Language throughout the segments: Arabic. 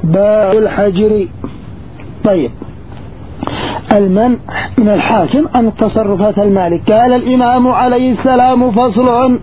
باب الحجر. طيب، المنع من الحاكم عن التصرفات المالك. قال الإمام عليه السلام: فصل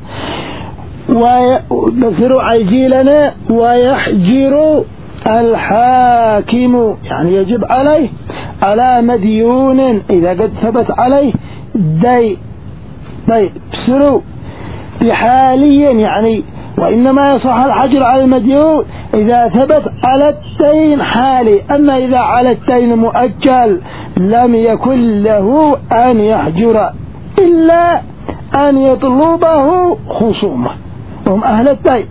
ويبصر عجيلنا ويحجر الحاكم، يعني يجب عليه على مديون إذا قد ثبت عليه دين. طيب، بسروا بحاليا، يعني وإنما يصح الحجر على المديون إذا ثبت على الدين حالي، أما إذا على الدين مؤجل لم يكن له أن يحجر إلا أن يطلبه خصومه وهم أهل الدين.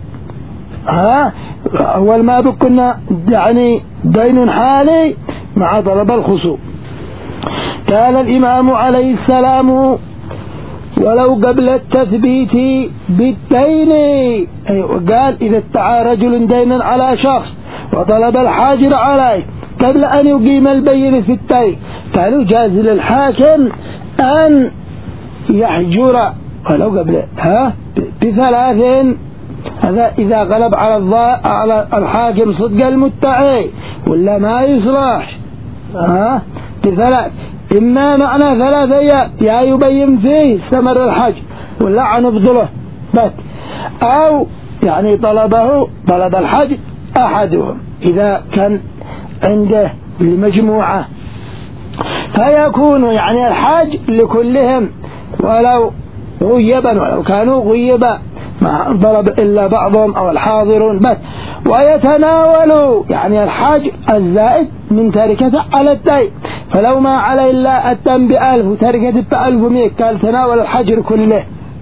أول ما بكنا يعني دين حالي مع طلب الخصوم. قال الإمام عليه السلام: ولو قبل التثبيت بالدين، قال إذا ادعى رجل دينا على شخص وطلب الحاجر عليه قبل أن يقيم البين في الدين، قالوا جاز للحاكم أن يحجر ولو قبل بثلاث. هذا إذا غلب على الحاكم صدق المدعي ولا ما يصلح. بثلاث، إما معنى 3 أيام يا يبين فيه استمر الحج ولا عن بطله بس، أو يعني طلب الحج أحدهم إذا كان عنده المجموعة، فيكون يعني الحج لكلهم ولو غيبا، ولو كانوا غيبا ما طلب إلا بعضهم أو الحاضرون بس، ويتناولوا يعني الحاج الزائد من تركته على الدين، فلو ما عليه إلا الدم ب1000 وتركته ب1100 قال تناول الحجر كله.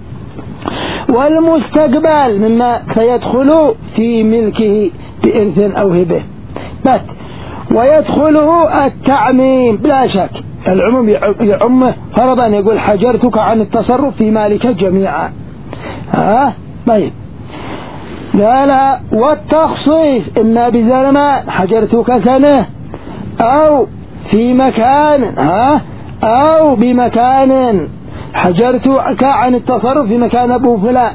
والمستقبل مما سيدخل في ملكه بإرث أو هبه بس، ويدخله التعميم بلا شك، العموم يعمه فرضا يقول حجرتك عن التصرف في مالك جميعا. طيب، قال والتخصيص إما بزمان حجرتك سنة أو في مكان أو بمكان حجرتك عن التصرف في مكان أبو فلان.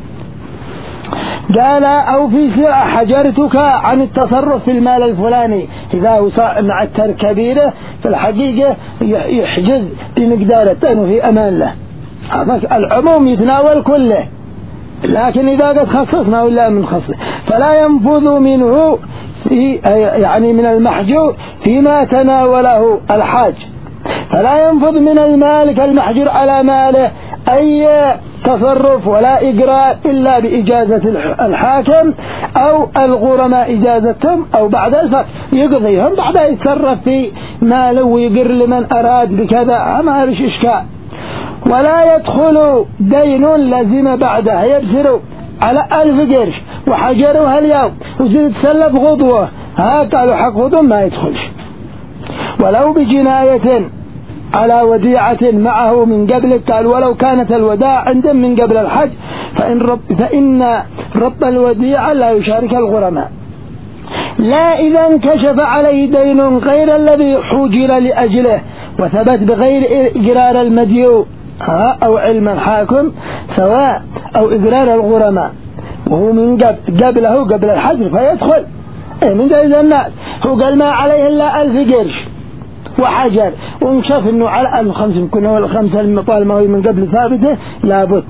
قال أو في سلعة حجرتك عن التصرف في المال الفلاني، إذا وصع مع التركبيرة في الحقيقة يحجز بمقدار وفي أمان له. العموم يتناول كله، لكن إذا قد خصصنا ولا من خصص فلا ينفذ منه يعني من المحجور فيما تناوله الحاج، فلا ينفذ من المالك المحجور على ماله أي تصرف ولا إجراء إلا بإجازة الحاكم أو الغرماء إجازتهم، أو بعد الفقه يقضيهم بعد يتصرف في ماله ويقر لمن أراد بكذا، ما ليش إشكال. ولا يدخل دين لازم بعده، يبسروا على 1000 قرش وحجروها اليوم وزيد تسلف غضوة، قالوا حق غضوة ما يدخلش. ولو بجناية على وديعة معه من قبل، قال ولو كانت الوداع عندهم من قبل الحج فإن رب الوديعة لا يشارك الغرماء، لا إذا انكشف عليه دين غير الذي حجر لأجله وثبت بغير إقرار المديون أو علم الحاكم سواء، أو إقرار الغرماء وهو من قبله قبل الحجر فيدخل من جائز الناس. هو قال ما عليه إلا 1000 قرش وحجر ونشاف إنه على 1500 كنا ولا 5 المطالمة من قبل ثابته لابد.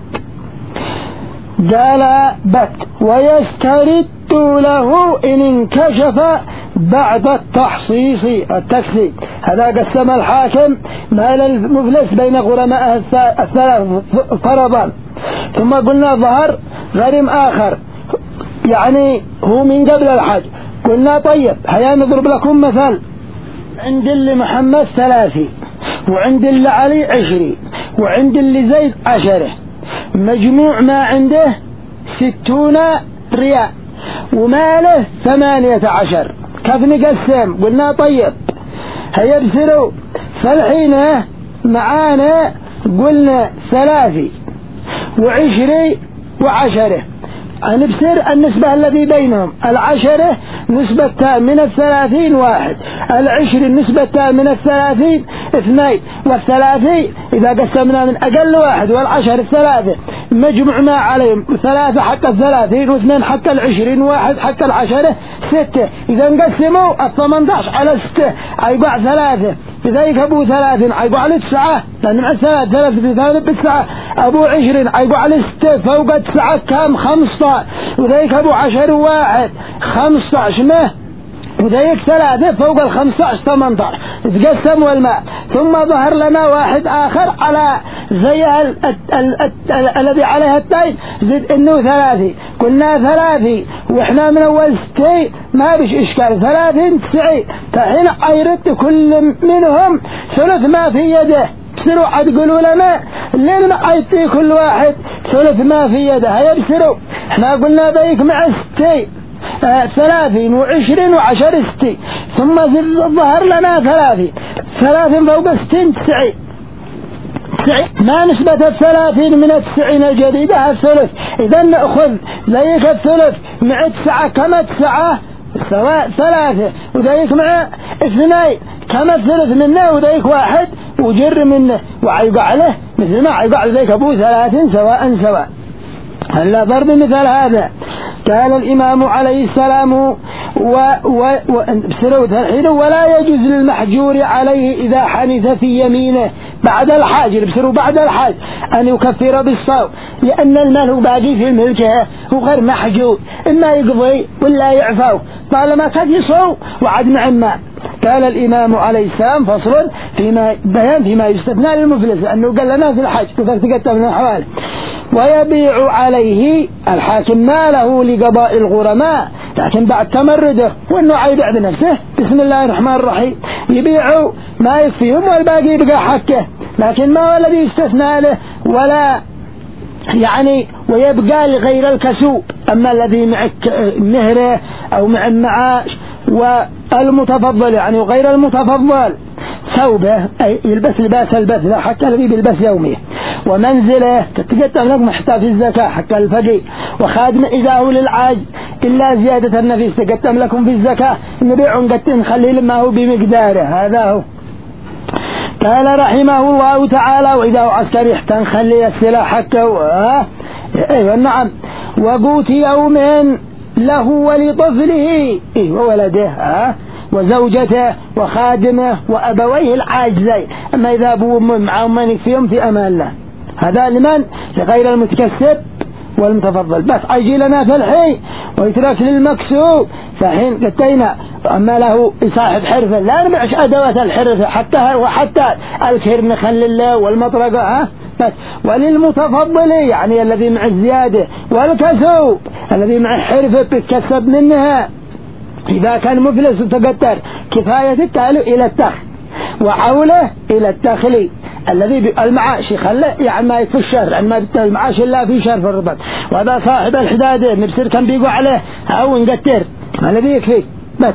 قال بك ويسترد له إن انكشف بعد التحصيص التكسي. هذا قسم الحاكم مال المفلس بين غرماء الثلاث فرضا، ثم قلنا ظهر غريم آخر يعني هو من قبل الحج، قلنا طيب هيا نضرب لكم مثال، عند اللي محمد 3 وعند اللي علي 20 وعند اللي زيد 10، مجموع ما عنده 60 ريال وماله 18، كيف نقسم؟ قلنا طيب هيا بسروا، فالحين معانا قلنا 3 و20 و10، نبصر النسبة الذي بينهم، 10 نسبة من 30 1، 20 نسبة من 30 2، وال30 إذا قسمنا من أقل 1 وال10 3 مجموع ما عليهم 3 حق 30 و2 حق 20 و1 حق 10 6 إذا نقسموا 18 على 6 أيقع 3 إذا يكبوا 30 أيقع على 9 لأن مع 3 9 أبو 20 أيقع على 6 فوق 9 كم 15 وإذا يكبوا 10 واحد 15 ما وذيك 3 فوق 15 18 تقسموا الماء. ثم ظهر لنا واحد آخر على زي الذي عليها التاين زد إنه 3 قلنا 3 وإحنا من أول 6 ما بش إشكال 30 90 فحين يرد كل منهم ثلث ما في يده بسروا تقولوا لنا لين ما يعطي كل واحد ثلث ما في يده هيا بسروا. إحنا قلنا ذيك مع 6 30 و20 و10 60 ثم ظهر لنا 30 فوق 60 90 ما نسبة 30 من 90 الجديدة الثلث. إذا نأخذ ذيك الثلث مع 9 كما 9 سواء 3 وذيك مع 2 كما الثلث منه وذيك 1 وجر منه وعيقع له مثل ما عيقع ذيك أبو 30 سواء. هلا ضرب مثل هذا قال الإمام عليه السلام ولا يجوز للمحجور عليه إذا حنث في يمينه بعد الحاج أن يكفر بالصوم لأن المال باقي في ملكه وغير محجور إما يقضي ولا يعفو طالما كان يصوم وعد معما. قال الإمام عليه السلام فصل فيما يستثنى للمفلس أنه قال لنا في الحج تفتقت من الحوالي ويبيع عليه الحاكم ماله لقضاء الغرماء لكن بعد تمرده وأنه يبيع بنفسه بسم الله الرحمن الرحيم يبيعوا ما يكفيهم والباقي يبقى حقه لكن ما هو الذي يستثنى له ولا يعني ويبقى لغير الكسوب. أما الذي مع مهره أو مع المعاش والمتفضل يعني وغير المتفضل ثوبه أي يلبس لباس البثلة حتى الذي بيلبس يوميه ومنزله تتقدم لكم حتى في الزكاة حتى الفقير وخادم إذا هو للعاج إلا زيادة النفيس تقدم لكم في الزكاة نبيع قد خليل ما هو بمقداره هذا هو. قال رحمه الله تعالى وإذا هو عسكري تنخلي السلاح حقه ايوه نعم وقوت يوم له ولطفله وولده وزوجته وخادمه وأبويه العاجزين. أما إذا أبوه معهم من يكفيهم في أمان الله هذا لمن لغير المتكسب والمتفضل بس يجي لنا في الحين ويترك للمكسوب فحين قتينا. أما له صاحب حرفة لا نبيعش أدوات الحرفة حتى الكير نخلي له والمطرقة بس. وللمتفضل يعني الذي مع الزيادة والكسوب الذي مع حرفة بتكسب منها إذا كان مفلس وتقدر كفاية التالو إلى التخ وعوله إلى التخلي الذي المعاش يخلي يعني ما يكفي الشهر يعني ما بيتل المعاش إلا في شهر في الربط وهذا صاحب الحدادة نبصر كان بيقوا عليه أو نقتر ما الذي يكفي بس.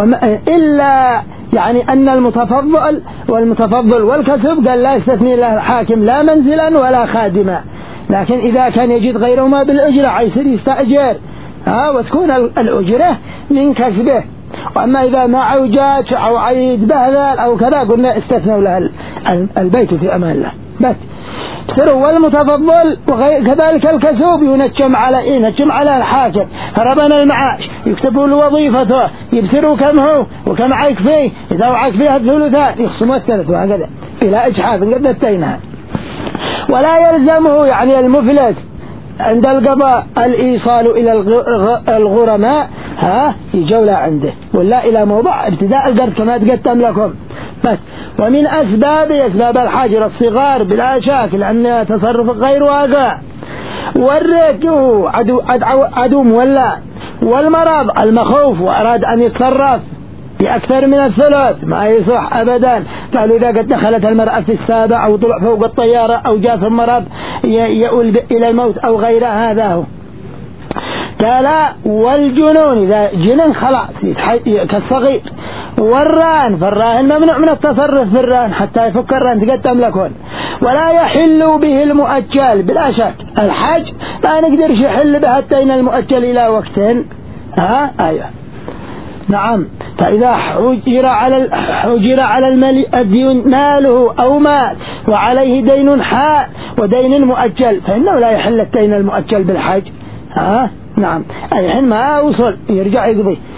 إلا يعني أن المتفضل والكسب قال لا يستثني له الحاكم لا منزلا ولا خادما لكن إذا كان يجد غيرهما بالأجرة يصير يستأجر وتكون الأجرة من كسبه. وأما إذا ما عوجات أو عيد بهذا أو كذا قلنا استثنوا له البيت في أمان الله بس. والمتفضل وكذلك الكسوب ينجم على الحاكم ربنا المعاش يكتبوا له وظيفته يبصروا كم هو وكم عيك فيه إذا وعيك فيها الثلثان يخصموا الثلث وهكذا إلى إجحاف قد نتينها. ولا يلزمه يعني المفلس عند القضاء الإيصال إلى الغرماء يجولى عنده ولا إلى موضع ابتداء القرض كما تقدم لكم بس. ومن أسباب الحاجر الصغار بلا شك لأن تصرف غير واقع والريك عدو مولى والمرض المخوف وأراد أن يتصرف بأكثر من الثلاث ما يصح أبدا. قالوا إذا قد دخلت المرأة في السابع أو طلع فوق الطيارة أو جاء في المرض يؤول إلى الموت أو غير هذا هو. قال والجنون إذا جنن خلاص كالصغير والران فالراهن ممنوع من التصرف في الران حتى يفك الران تقدم لكم. ولا يحل به المؤجل بلا شك الحج لا نقدرش يحل به حتى إن المؤجل إلى وقت أيوه نعم. فإذا حجر على الدين ماله أو مال وعليه دين حال ودين مؤجل فإنه لا يحل الدين المؤجل بالحج نعم أي حين ما وصل يرجع يقضي